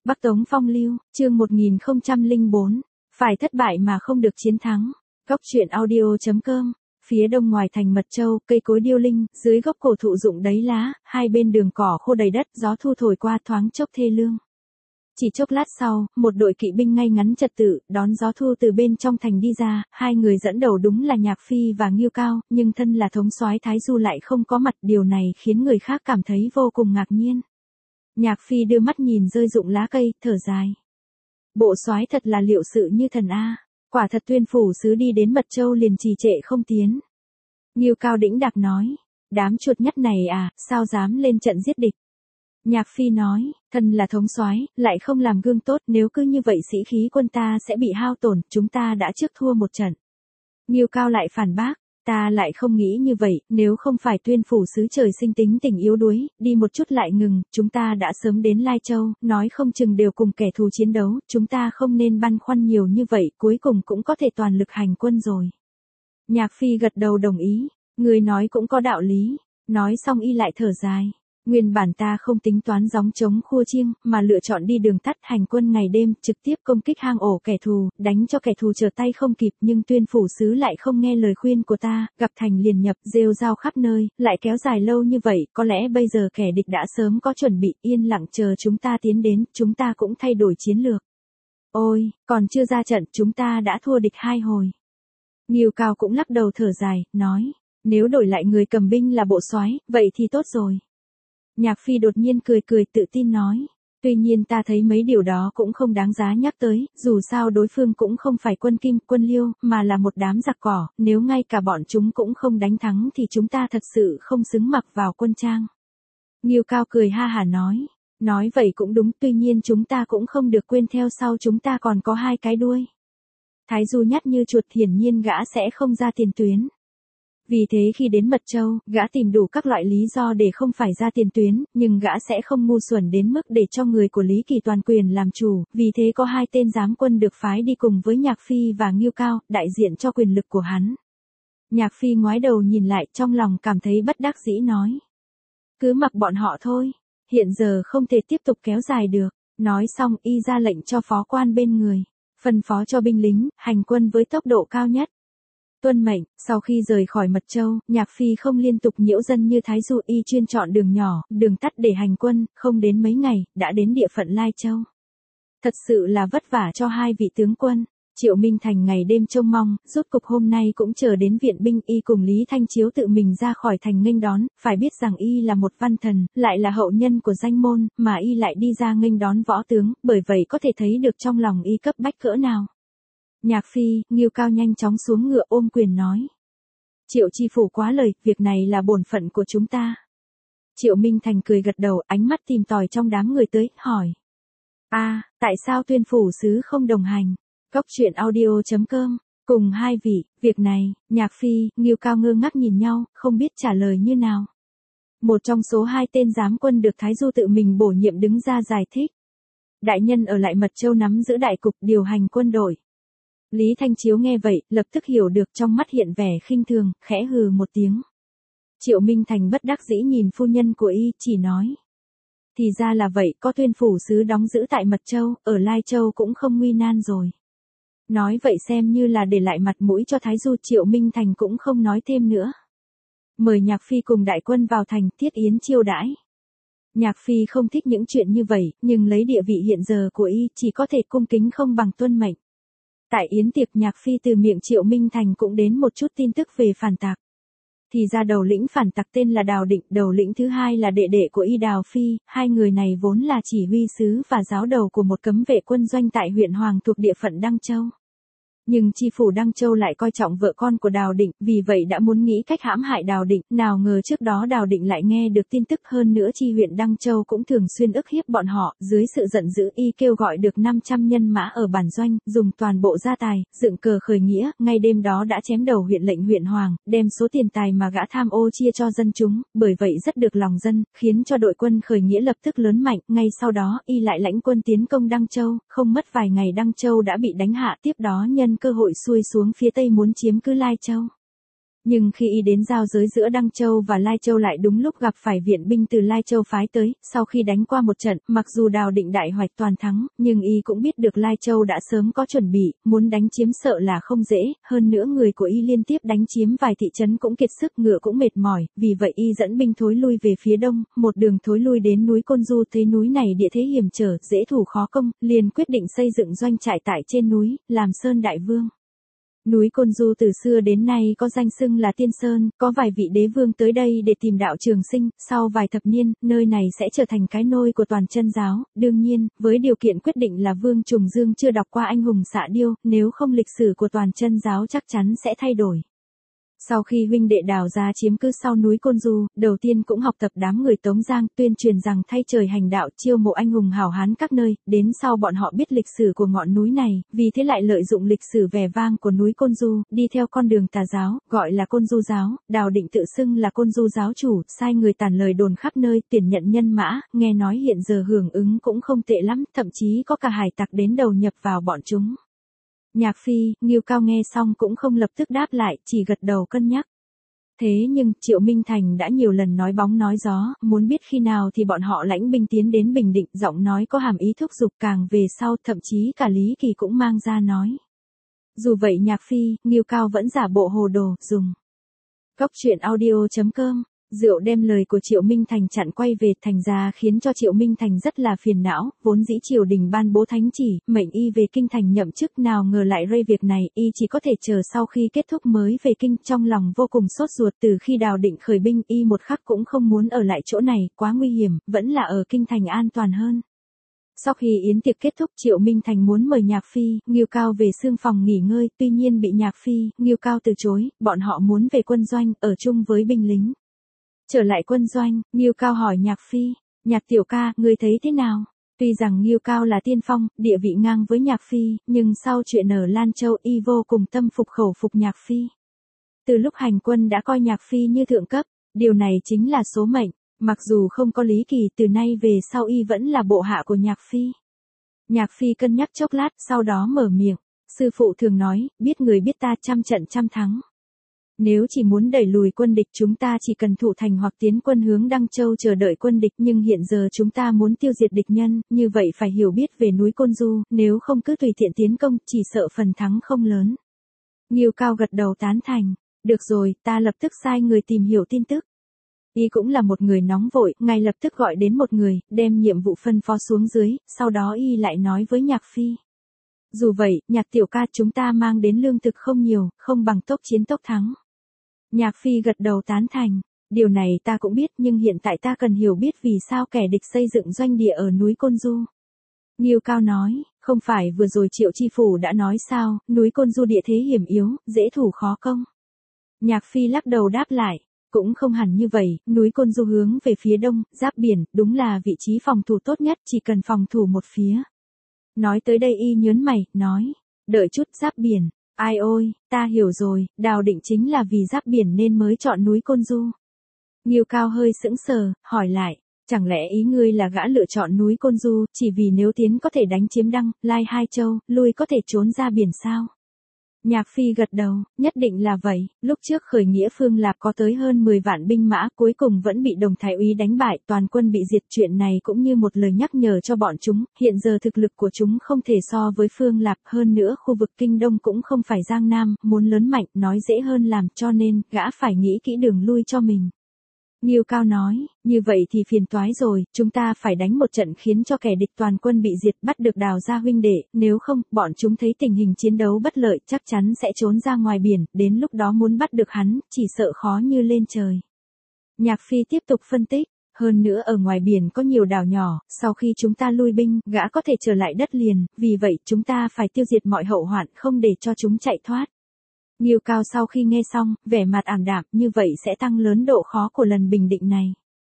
Bắc Tống Phong Lưu, chương 1004, phải thất bại mà không được chiến thắng. Góc truyện audio.com. Phía đông ngoài thành Mật Châu, cây cối điêu linh, dưới gốc cổ thụ rụng đầy lá, hai bên đường cỏ khô đầy đất, gió thu thổi qua thoáng chốc thê lương. Chỉ chốc lát sau, một đội kỵ binh ngay ngắn trật tự, đón gió thu từ bên trong thành đi ra, hai người dẫn đầu đúng là Nhạc Phi và Ngưu Cao, nhưng thân là thống soái Thái Du lại không có mặt, điều này khiến người khác cảm thấy vô cùng ngạc nhiên. Nhạc Phi đưa mắt nhìn rơi rụng lá cây, thở dài. Bộ soái thật là liệu sự như thần a, quả thật Tuyên phủ sứ đi đến Mật Châu liền trì trệ không tiến. Ngưu Cao đĩnh đạc nói, đám chuột nhắt này à, sao dám lên trận giết địch. Nhạc Phi nói, thân là thống soái, lại không làm gương tốt, nếu cứ như vậy sĩ khí quân ta sẽ bị hao tổn, chúng ta đã trước thua một trận. Ngưu Cao lại phản bác, ta lại không nghĩ như vậy, nếu không phải Tuyên phủ sứ trời sinh tính tình yếu đuối, đi một chút lại ngừng, chúng ta đã sớm đến Lai Châu, nói không chừng đều cùng kẻ thù chiến đấu, chúng ta không nên băn khoăn nhiều như vậy, cuối cùng cũng có thể toàn lực hành quân rồi. Nhạc Phi gật đầu đồng ý, người nói cũng có đạo lý, nói xong y lại thở dài. Nguyên bản ta không tính toán gióng trống khua chiêng, mà lựa chọn đi đường tắt hành quân ngày đêm, trực tiếp công kích hang ổ kẻ thù, đánh cho kẻ thù trở tay không kịp, nhưng Tuyên phủ sứ lại không nghe lời khuyên của ta, gặp thành liền nhập, rêu rao khắp nơi, lại kéo dài lâu như vậy, có lẽ bây giờ kẻ địch đã sớm có chuẩn bị, yên lặng chờ chúng ta tiến đến, chúng ta cũng thay đổi chiến lược. Ôi, còn chưa ra trận, chúng ta đã thua địch 2 hồi. Ngưu Cao cũng lắc đầu thở dài, nói, nếu đổi lại người cầm binh là bộ soái, vậy thì tốt rồi. Nhạc Phi đột nhiên cười tự tin nói, tuy nhiên ta thấy mấy điều đó cũng không đáng giá nhắc tới, dù sao đối phương cũng không phải quân Kim, quân Liêu, mà là một đám giặc cỏ, nếu ngay cả bọn chúng cũng không đánh thắng thì chúng ta thật sự không xứng mặc vào quân trang. Ngưu Cao cười ha hả nói vậy cũng đúng, tuy nhiên chúng ta cũng không được quên theo sau chúng ta còn có 2 cái đuôi. Thái Du nhát như chuột, hiển nhiên gã sẽ không ra tiền tuyến. Vì thế khi đến Mật Châu, gã tìm đủ các loại lý do để không phải ra tiền tuyến, nhưng gã sẽ không ngu xuẩn đến mức để cho người của Lý Kỳ toàn quyền làm chủ, vì thế có 2 tên giám quân được phái đi cùng với Nhạc Phi và Ngưu Cao, đại diện cho quyền lực của hắn. Nhạc Phi ngoái đầu nhìn lại, trong lòng cảm thấy bất đắc dĩ nói. Cứ mặc bọn họ thôi, hiện giờ không thể tiếp tục kéo dài được. Nói xong y ra lệnh cho phó quan bên người, phân phó cho binh lính, hành quân với tốc độ cao nhất. Tuân mệnh, sau khi rời khỏi Mật Châu, Nhạc Phi không liên tục nhiễu dân như Thái Du, y chuyên chọn đường nhỏ, đường tắt để hành quân, không đến mấy ngày, đã đến địa phận Lai Châu. Thật sự là vất vả cho 2 vị tướng quân. Triệu Minh Thành ngày đêm trông mong, rốt cục hôm nay cũng chờ đến viện binh, y cùng Lý Thanh Chiếu tự mình ra khỏi thành nghênh đón, phải biết rằng y là một văn thần, lại là hậu nhân của danh môn, mà y lại đi ra nghênh đón võ tướng, bởi vậy có thể thấy được trong lòng y cấp bách cỡ nào. Nhạc Phi, Ngưu Cao nhanh chóng xuống ngựa ôm quyền nói. Triệu chi phủ quá lời, việc này là bổn phận của chúng ta. Triệu Minh Thành cười gật đầu, ánh mắt tìm tòi trong đám người tới, hỏi. Tại sao Tuyên phủ sứ không đồng hành? Góc truyện audio.com, cùng 2 vị, việc này, Nhạc Phi, Ngưu Cao ngơ ngác nhìn nhau, không biết trả lời như nào. Một trong số 2 tên giám quân được Thái Du tự mình bổ nhiệm đứng ra giải thích. Đại nhân ở lại Mật Châu nắm giữ đại cục, điều hành quân đội. Lý Thanh Chiếu nghe vậy, lập tức hiểu được, trong mắt hiện vẻ khinh thường, khẽ hừ một tiếng. Triệu Minh Thành bất đắc dĩ nhìn phu nhân của y, chỉ nói. Thì ra là vậy, có Tuyên phủ sứ đóng giữ tại Mật Châu, ở Lai Châu cũng không nguy nan rồi. Nói vậy xem như là để lại mặt mũi cho Thái Du. Triệu Minh Thành cũng không nói thêm nữa. Mời Nhạc Phi cùng đại quân vào thành, thiết yến chiêu đãi. Nhạc Phi không thích những chuyện như vậy, nhưng lấy địa vị hiện giờ của y, chỉ có thể cung kính không bằng tuân mệnh. Tại yến tiệc, Nhạc Phi từ miệng Triệu Minh Thành cũng đến một chút tin tức về phản tặc. Thì ra đầu lĩnh phản tặc tên là Đào Định, đầu lĩnh thứ hai là đệ đệ của y Đào Phi, 2 người này vốn là chỉ huy sứ và giáo đầu của một cấm vệ quân doanh tại huyện Hoàng thuộc địa phận Đăng Châu. Nhưng chi phủ Đăng Châu lại coi trọng vợ con của Đào Định, vì vậy đã muốn nghĩ cách hãm hại Đào Định, nào ngờ trước đó Đào Định lại nghe được tin tức, hơn nữa chi huyện Đăng Châu cũng thường xuyên ức hiếp bọn họ, dưới sự giận dữ y kêu gọi được 500 nhân mã ở bản doanh, dùng toàn bộ gia tài, dựng cờ khởi nghĩa, ngay đêm đó đã chém đầu huyện lệnh huyện Hoàng, đem số tiền tài mà gã tham ô chia cho dân chúng, bởi vậy rất được lòng dân, khiến cho đội quân khởi nghĩa lập tức lớn mạnh, ngay sau đó y lại lãnh quân tiến công Đăng Châu, không mất vài ngày Đăng Châu đã bị đánh hạ, tiếp đó nhân cơ hội xuôi xuống phía tây muốn chiếm cứ Lai Châu. Nhưng khi y đến giao giới giữa Đăng Châu và Lai Châu lại đúng lúc gặp phải viện binh từ Lai Châu phái tới, sau khi đánh qua một trận, mặc dù Đào Định đại hoạch toàn thắng, nhưng y cũng biết được Lai Châu đã sớm có chuẩn bị, muốn đánh chiếm sợ là không dễ, hơn nữa người của y liên tiếp đánh chiếm vài thị trấn cũng kiệt sức, ngựa cũng mệt mỏi, vì vậy y dẫn binh thối lui về phía đông, một đường thối lui đến núi Côn Du, thấy núi này địa thế hiểm trở, dễ thủ khó công, liền quyết định xây dựng doanh trại tại trên núi, làm Sơn Đại Vương. Núi Côn Du từ xưa đến nay có danh xưng là Tiên Sơn, có vài vị đế vương tới đây để tìm đạo trường sinh, sau vài thập niên, nơi này sẽ trở thành cái nôi của toàn chân giáo, đương nhiên, với điều kiện quyết định là Vương Trùng Dương chưa đọc qua Anh hùng xạ điêu, nếu không lịch sử của toàn chân giáo chắc chắn sẽ thay đổi. Sau khi huynh đệ Đào gia chiếm cứ sau núi Côn Du, đầu tiên cũng học tập đám người Tống Giang, tuyên truyền rằng thay trời hành đạo, chiêu mộ anh hùng hảo hán các nơi, đến sau bọn họ biết lịch sử của ngọn núi này, vì thế lại lợi dụng lịch sử vẻ vang của núi Côn Du, đi theo con đường tà giáo, gọi là Côn Du giáo, Đào Định tự xưng là Côn Du giáo chủ, sai người tản lời đồn khắp nơi, tuyển nhận nhân mã, nghe nói hiện giờ hưởng ứng cũng không tệ lắm, thậm chí có cả hải tặc đến đầu nhập vào bọn chúng. Nhạc Phi, Ngưu Cao nghe xong cũng không lập tức đáp lại, chỉ gật đầu cân nhắc. Thế nhưng, Triệu Minh Thành đã nhiều lần nói bóng nói gió, muốn biết khi nào thì bọn họ lãnh binh tiến đến Bình Định, giọng nói có hàm ý thúc giục, càng về sau, thậm chí cả Lý Kỳ cũng mang ra nói. Dù vậy Nhạc Phi, Ngưu Cao vẫn giả bộ hồ đồ, dùng. Góc truyện audio.com. Rượu đem lời của Triệu Minh Thành chặn quay về, thành ra khiến cho Triệu Minh Thành rất là phiền não, vốn dĩ triều đình ban bố thánh chỉ, mệnh y về kinh thành nhậm chức, nào ngờ lại rơi việc này, y chỉ có thể chờ sau khi kết thúc mới về kinh, trong lòng vô cùng sốt ruột, từ khi Đào Định khởi binh, y một khắc cũng không muốn ở lại chỗ này, quá nguy hiểm, vẫn là ở kinh thành an toàn hơn. Sau khi yến tiệc kết thúc, Triệu Minh Thành muốn mời Nhạc Phi, Ngưu Cao về xương phòng nghỉ ngơi, tuy nhiên bị Nhạc Phi, Ngưu Cao từ chối, bọn họ muốn về quân doanh, ở chung với binh lính. Trở lại quân doanh, Ngưu Cao hỏi Nhạc Phi, Nhạc tiểu ca, ngươi thấy thế nào? Tuy rằng Ngưu Cao là tiên phong, địa vị ngang với Nhạc Phi, nhưng sau chuyện ở Lan Châu y vô cùng tâm phục khẩu phục Nhạc Phi. Từ lúc hành quân đã coi Nhạc Phi như thượng cấp, điều này chính là số mệnh, mặc dù không có Lý Kỳ, từ nay về sau y vẫn là bộ hạ của Nhạc Phi. Nhạc Phi cân nhắc chốc lát, sau đó mở miệng, sư phụ thường nói, biết người biết ta trăm trận trăm thắng. Nếu chỉ muốn đẩy lùi quân địch chúng ta chỉ cần thủ thành hoặc tiến quân hướng Đăng Châu chờ đợi quân địch, nhưng hiện giờ chúng ta muốn tiêu diệt địch nhân, như vậy phải hiểu biết về núi Côn Du, nếu không cứ tùy tiện tiến công, chỉ sợ phần thắng không lớn. Ngưu Cao gật đầu tán thành, được rồi, ta lập tức sai người tìm hiểu tin tức. Y cũng là một người nóng vội, ngay lập tức gọi đến một người, đem nhiệm vụ phân phó xuống dưới, sau đó y lại nói với Nhạc Phi. Dù vậy, Nhạc tiểu ca, chúng ta mang đến lương thực không nhiều, không bằng tốc chiến tốc thắng. Nhạc Phi gật đầu tán thành, điều này ta cũng biết, nhưng hiện tại ta cần hiểu biết vì sao kẻ địch xây dựng doanh địa ở núi Côn Du. Ngưu Cao nói, không phải vừa rồi Triệu Chi Phủ đã nói sao, núi Côn Du địa thế hiểm yếu, dễ thủ khó công. Nhạc Phi lắc đầu đáp lại, cũng không hẳn như vậy, núi Côn Du hướng về phía đông, giáp biển, đúng là vị trí phòng thủ tốt nhất, chỉ cần phòng thủ một phía. Nói tới đây y nhớn mày, nói, đợi chút, giáp biển. Ai ôi, ta hiểu rồi, Đào Định chính là vì giáp biển nên mới chọn núi Côn Du. Ngưu Cao hơi sững sờ, hỏi lại, chẳng lẽ ý ngươi là gã lựa chọn núi Côn Du, chỉ vì nếu tiến có thể đánh chiếm Đăng, Lai hai châu, lui có thể trốn ra biển sao? Nhạc Phi gật đầu, nhất định là vậy, lúc trước khởi nghĩa Phương Lạp có tới hơn 10 vạn binh mã, cuối cùng vẫn bị Đồng Thái úy đánh bại, toàn quân bị diệt, chuyện này cũng như một lời nhắc nhở cho bọn chúng, hiện giờ thực lực của chúng không thể so với Phương Lạp, hơn nữa khu vực Kinh Đông cũng không phải Giang Nam, muốn lớn mạnh, nói dễ hơn làm, cho nên, gã phải nghĩ kỹ đường lui cho mình. Ngưu Cao nói, như vậy thì phiền toái rồi, chúng ta phải đánh một trận khiến cho kẻ địch toàn quân bị diệt, bắt được Đào gia huynh đệ, nếu không, bọn chúng thấy tình hình chiến đấu bất lợi, chắc chắn sẽ trốn ra ngoài biển, đến lúc đó muốn bắt được hắn, chỉ sợ khó như lên trời. Nhạc Phi tiếp tục phân tích, hơn nữa ở ngoài biển có nhiều đảo nhỏ, sau khi chúng ta lui binh, gã có thể trở lại đất liền, vì vậy chúng ta phải tiêu diệt mọi hậu hoạn, không để cho chúng chạy thoát. Ngưu Cao sau khi nghe xong, vẻ mặt ảm đạm, như vậy sẽ tăng lớn độ khó của lần bình định này.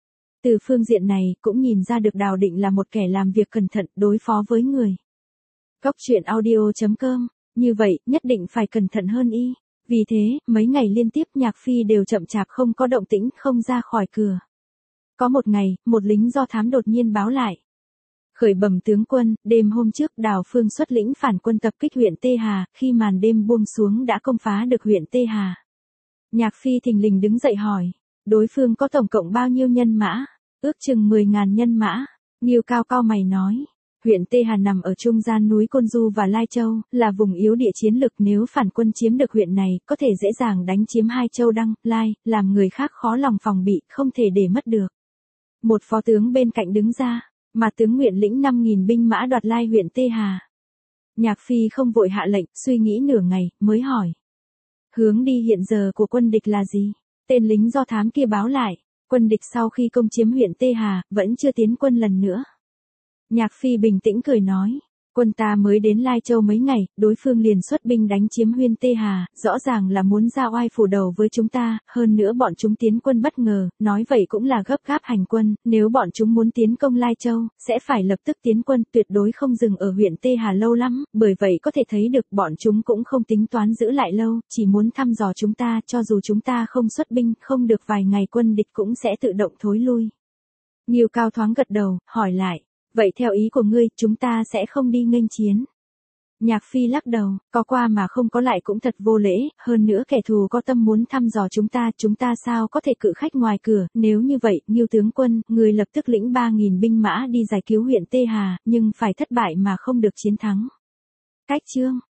Từ phương diện này, cũng nhìn ra được Đào Định là một kẻ làm việc cẩn thận, đối phó với người. Góc truyện audio.com, như vậy, nhất định phải cẩn thận hơn y. Vì thế, mấy ngày liên tiếp Nhạc Phi đều chậm chạp không có động tĩnh, không ra khỏi cửa. Có một ngày, một lính do thám đột nhiên báo lại. Khởi bẩm tướng quân, đêm hôm trước Đào Phương xuất lĩnh phản quân tập kích huyện Tê Hà, khi màn đêm buông xuống đã công phá được huyện Tê Hà. Nhạc Phi thình lình đứng dậy hỏi. Đối phương có tổng cộng bao nhiêu nhân mã? Ước chừng 10.000 nhân mã. Ngưu Cao cau mày nói. Huyện Tê Hà nằm ở trung gian núi Côn Du và Lai Châu, là vùng yếu địa chiến lực, nếu phản quân chiếm được huyện này, có thể dễ dàng đánh chiếm hai châu Đăng, Lai, làm người khác khó lòng phòng bị, không thể để mất được. Một phó tướng bên cạnh đứng ra, mà tướng Nguyện lĩnh 5.000 binh mã đoạt Lai huyện Tê Hà. Nhạc Phi không vội hạ lệnh, suy nghĩ nửa ngày, mới hỏi. Hướng đi hiện giờ của quân địch là gì? Tên lính do thám kia báo lại, quân địch sau khi công chiếm huyện Tê Hà, vẫn chưa tiến quân lần nữa. Nhạc Phi bình tĩnh cười nói, quân ta mới đến Lai Châu mấy ngày, đối phương liền xuất binh đánh chiếm huyện Tê Hà, rõ ràng là muốn ra oai phủ đầu với chúng ta, hơn nữa bọn chúng tiến quân bất ngờ, nói vậy cũng là gấp gáp hành quân, nếu bọn chúng muốn tiến công Lai Châu, sẽ phải lập tức tiến quân, tuyệt đối không dừng ở huyện Tê Hà lâu lắm, bởi vậy có thể thấy được bọn chúng cũng không tính toán giữ lại lâu, chỉ muốn thăm dò chúng ta, cho dù chúng ta không xuất binh, không được vài ngày quân địch cũng sẽ tự động thối lui. Ngưu Cao thoáng gật đầu, hỏi lại. Vậy theo ý của ngươi, chúng ta sẽ không đi nghênh chiến. Nhạc Phi lắc đầu, có qua mà không có lại cũng thật vô lễ, hơn nữa kẻ thù có tâm muốn thăm dò chúng ta sao có thể cự khách ngoài cửa, nếu như vậy, Ngưu tướng quân, người lập tức lĩnh 3.000 binh mã đi giải cứu huyện Tê Hà, nhưng phải thất bại mà không được chiến thắng. Cách chương